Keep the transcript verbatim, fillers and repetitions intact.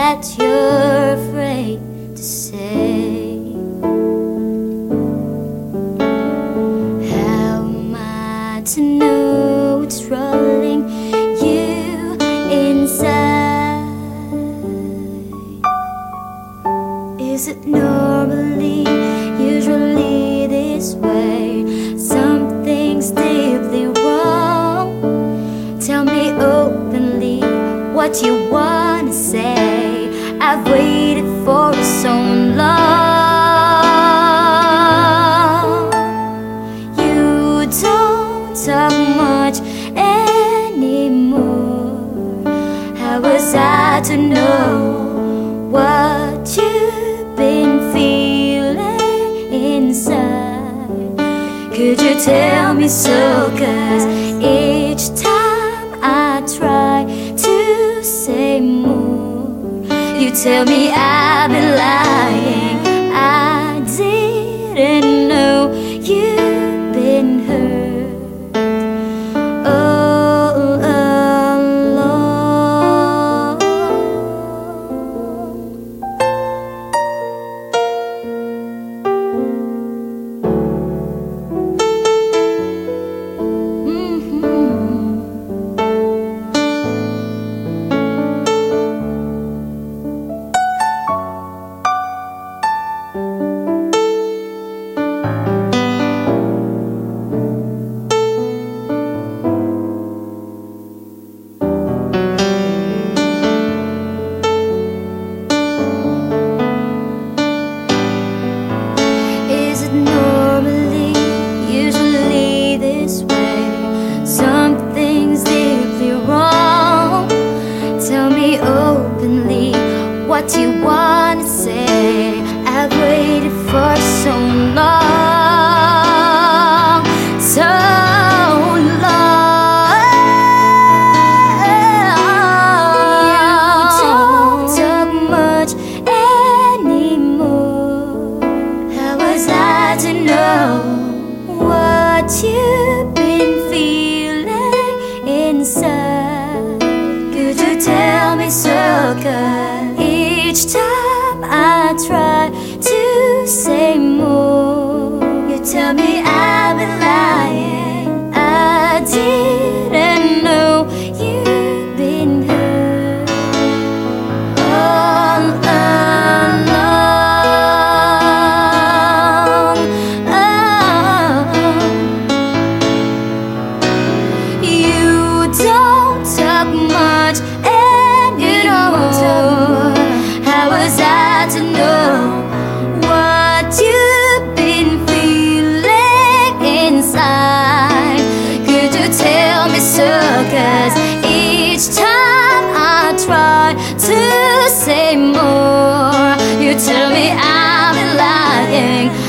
that you're afraid to say. How am I to know what's troubling you inside? Is it normally, usually this way? Something's deeply wrong. Tell me openly what you wanna say. I've waited for so long. You don't talk much anymore. How was I to know what you've been feeling inside? Could you tell me so? 'Cause each time I try to say more, you tell me I've been lying. I didn't know you've been hurt all along. Normally, usually this way. Something's deeply wrong. Tell me openly what you wanna say. I've waited for so long, so long. You don't talk much anymore. How was I to know what you've been feeling inside? Could you tell me so? 'Cause each time I try to say more, you tell me I've been lying. I didn't know you've been hurt all along. You don't talk much anymore. How was I to know what you've been feeling inside? Could you tell me so? 'Cause each time I try to say more, you tell me I've been lying.